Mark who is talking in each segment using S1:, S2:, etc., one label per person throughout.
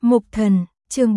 S1: Mục Thần, chương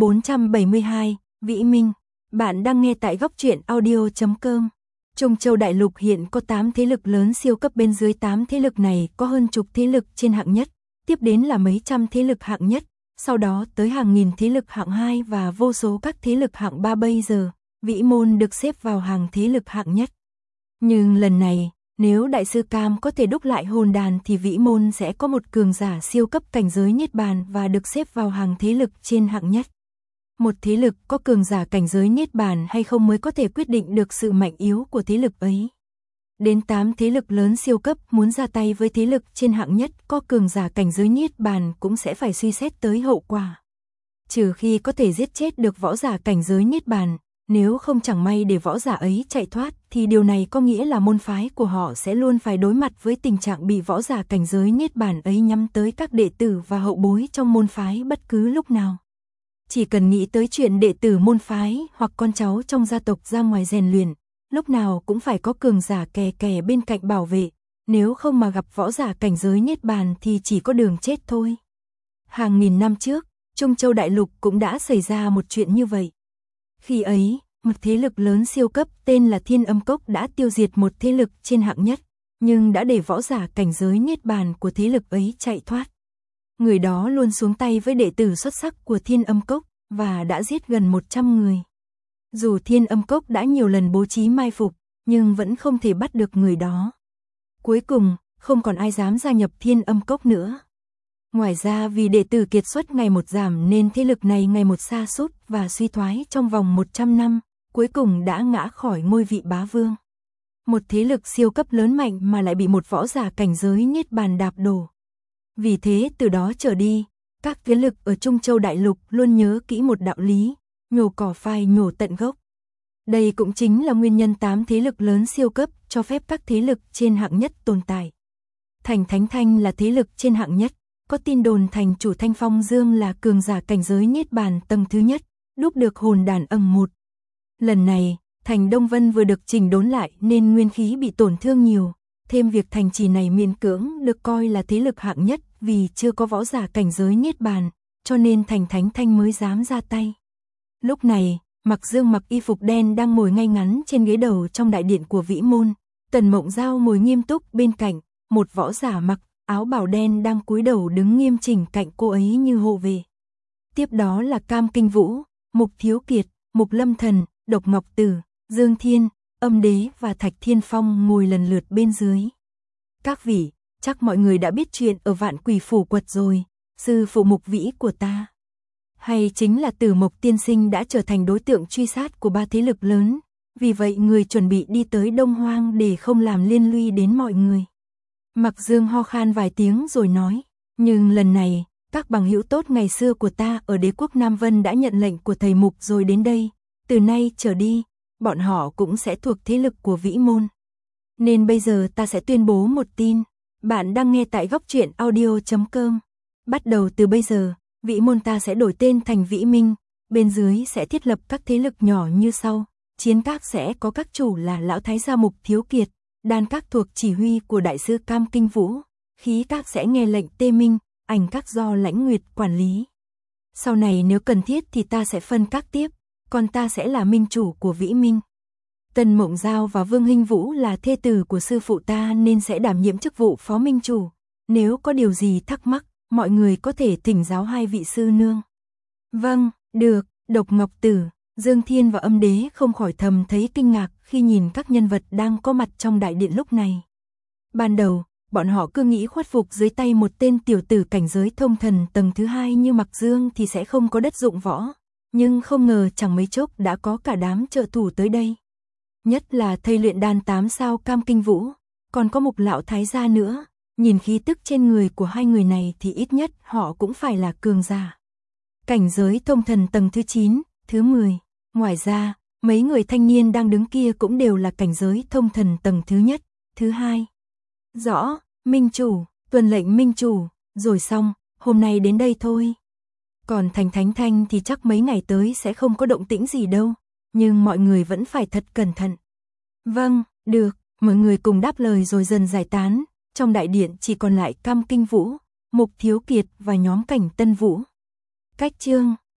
S1: 472, Vĩ Minh. Bạn đang nghe tại góc truyện audio.com. Trung Châu Đại Lục hiện có 8 thế lực lớn siêu cấp, bên dưới 8 thế lực này có hơn chục thế lực trên hạng nhất, tiếp đến là mấy trăm thế lực hạng nhất, sau đó tới hàng nghìn thế lực hạng 2 và vô số các thế lực hạng 3. Bây giờ, Vĩ Môn được xếp vào hàng thế lực hạng nhất. Nhưng lần này, nếu Đại sư Cam có thể đúc lại hồn đàn thì Vĩ Môn sẽ có một cường giả siêu cấp cảnh giới Niết Bàn và được xếp vào hàng thế lực trên hạng nhất. Một thế lực có cường giả cảnh giới Niết Bàn hay không mới có thể quyết định được sự mạnh yếu của thế lực ấy. Đến 8 thế lực lớn siêu cấp muốn ra tay với thế lực trên hạng nhất có cường giả cảnh giới Niết Bàn cũng sẽ phải suy xét tới hậu quả. Trừ khi có thể giết chết được võ giả cảnh giới Niết Bàn, nếu không chẳng may để võ giả ấy chạy thoát thì điều này có nghĩa là môn phái của họ sẽ luôn phải đối mặt với tình trạng bị võ giả cảnh giới Niết Bàn ấy nhắm tới các đệ tử và hậu bối trong môn phái bất cứ lúc nào. Chỉ cần nghĩ tới chuyện đệ tử môn phái hoặc con cháu trong gia tộc ra ngoài rèn luyện, lúc nào cũng phải có cường giả kè kè bên cạnh bảo vệ, nếu không mà gặp võ giả cảnh giới Niết Bàn thì chỉ có đường chết thôi. Hàng nghìn năm trước, Trung Châu Đại Lục cũng đã xảy ra một chuyện như vậy. Khi ấy, một thế lực lớn siêu cấp tên là Thiên Âm Cốc đã tiêu diệt một thế lực trên hạng nhất, nhưng đã để võ giả cảnh giới Niết Bàn của thế lực ấy chạy thoát. Người đó luôn xuống tay với đệ tử xuất sắc của Thiên Âm Cốc và đã giết gần 100 người. Dù Thiên Âm Cốc đã nhiều lần bố trí mai phục, nhưng vẫn không thể bắt được người đó. Cuối cùng, không còn ai dám gia nhập Thiên Âm Cốc nữa. Ngoài ra vì đệ tử kiệt xuất ngày một giảm nên thế lực này ngày một sa sút và suy thoái trong vòng 100 năm, cuối cùng đã ngã khỏi ngôi vị bá vương. Một thế lực siêu cấp lớn mạnh mà lại bị một võ giả cảnh giới Niết Bàn đạp đổ. Vì thế từ đó trở đi, các thế lực ở Trung Châu Đại Lục luôn nhớ kỹ một đạo lý, nhổ cỏ phai nhổ tận gốc. Đây cũng chính là nguyên nhân 8 thế lực lớn siêu cấp cho phép các thế lực trên hạng nhất tồn tại. Thành Thánh Thanh là thế lực trên hạng nhất. Có tin đồn thành chủ Thanh Phong Dương là cường giả cảnh giới Niết Bàn tầng thứ nhất, đúc được hồn đàn ầng 1. Lần này, thành Đông Vân vừa được chỉnh đốn lại nên nguyên khí bị tổn thương nhiều, thêm việc thành trì này miễn cưỡng được coi là thế lực hạng nhất vì chưa có võ giả cảnh giới Niết Bàn, cho nên thành Thánh Thanh mới dám ra tay. Lúc này, Mặc Dương mặc y phục đen đang ngồi ngay ngắn trên ghế đầu trong đại điện của Vĩ Môn, Tần Mộng Giao ngồi nghiêm túc bên cạnh, một võ giả mặc áo bào đen đang cúi đầu đứng nghiêm chỉnh cạnh cô ấy như hộ vệ. Tiếp đó là Cam Kinh Vũ, Mục Thiếu Kiệt, Mục Lâm Thần, Độc Ngọc Tử, Dương Thiên, Âm Đế và Thạch Thiên Phong ngồi lần lượt bên dưới. Các vị, chắc mọi người đã biết chuyện ở Vạn Quỷ Phủ Quật rồi, sư phụ Mục Vĩ của ta. Hay chính là Tử Mộc Tiên Sinh đã trở thành đối tượng truy sát của 3 thế lực lớn, vì vậy người chuẩn bị đi tới Đông Hoang để không làm liên lụy đến mọi người. Mặc Dương ho khan vài tiếng rồi nói, nhưng lần này, các bằng hữu tốt ngày xưa của ta ở đế quốc Nam Vân đã nhận lệnh của thầy Mục rồi đến đây, từ nay trở đi, bọn họ cũng sẽ thuộc thế lực của Vĩ Môn. Nên bây giờ ta sẽ tuyên bố một tin, bạn đang nghe tại góc truyện audio.com. Bắt đầu từ bây giờ, Vĩ Môn ta sẽ đổi tên thành Vĩ Minh, bên dưới sẽ thiết lập các thế lực nhỏ như sau, chiến các sẽ có các chủ là Lão Thái gia Mục Thiếu Kiệt, đan các thuộc chỉ huy của Đại sư Cam Kinh Vũ, khí các sẽ nghe lệnh Tê Minh, ảnh các do Lãnh Nguyệt quản lý. Sau này nếu cần thiết thì ta sẽ phân các tiếp, còn ta sẽ là minh chủ của Vĩ Minh. Tần Mộng Giao và Vương Hinh Vũ là thê tử của sư phụ ta nên sẽ đảm nhiệm chức vụ phó minh chủ. Nếu có điều gì thắc mắc, mọi người có thể thỉnh giáo hai vị sư nương. Vâng, được. Độc Ngọc Tử, Dương Thiên và Âm Đế không khỏi thầm thấy kinh ngạc khi nhìn các nhân vật đang có mặt trong đại điện lúc này. Ban đầu, bọn họ cứ nghĩ khuất phục dưới tay một tên tiểu tử cảnh giới thông thần tầng thứ 2 như Mặc Dương thì sẽ không có đất dụng võ, nhưng không ngờ chẳng mấy chốc đã có cả đám trợ thủ tới đây. Nhất là thầy luyện đan 8 sao Cam Kinh Vũ, còn có Mục Lão Thái gia nữa, nhìn khí tức trên người của hai người này thì ít nhất họ cũng phải là cường giả. Cảnh giới thông thần tầng thứ 9, thứ 10. Ngoài ra, mấy người thanh niên đang đứng kia cũng đều là cảnh giới thông thần tầng thứ nhất, thứ 2. Rõ, Minh chủ, tuân lệnh Minh chủ, rồi xong, hôm nay đến đây thôi. Còn thành Thánh Thanh thì chắc mấy ngày tới sẽ không có động tĩnh gì đâu, nhưng mọi người vẫn phải thật cẩn thận. Vâng, được, mọi người cùng đáp lời rồi dần giải tán, trong đại điện chỉ còn lại Cam Kinh Vũ, Mục Thiếu Kiệt và nhóm Cảnh Tân Vũ. Cách chương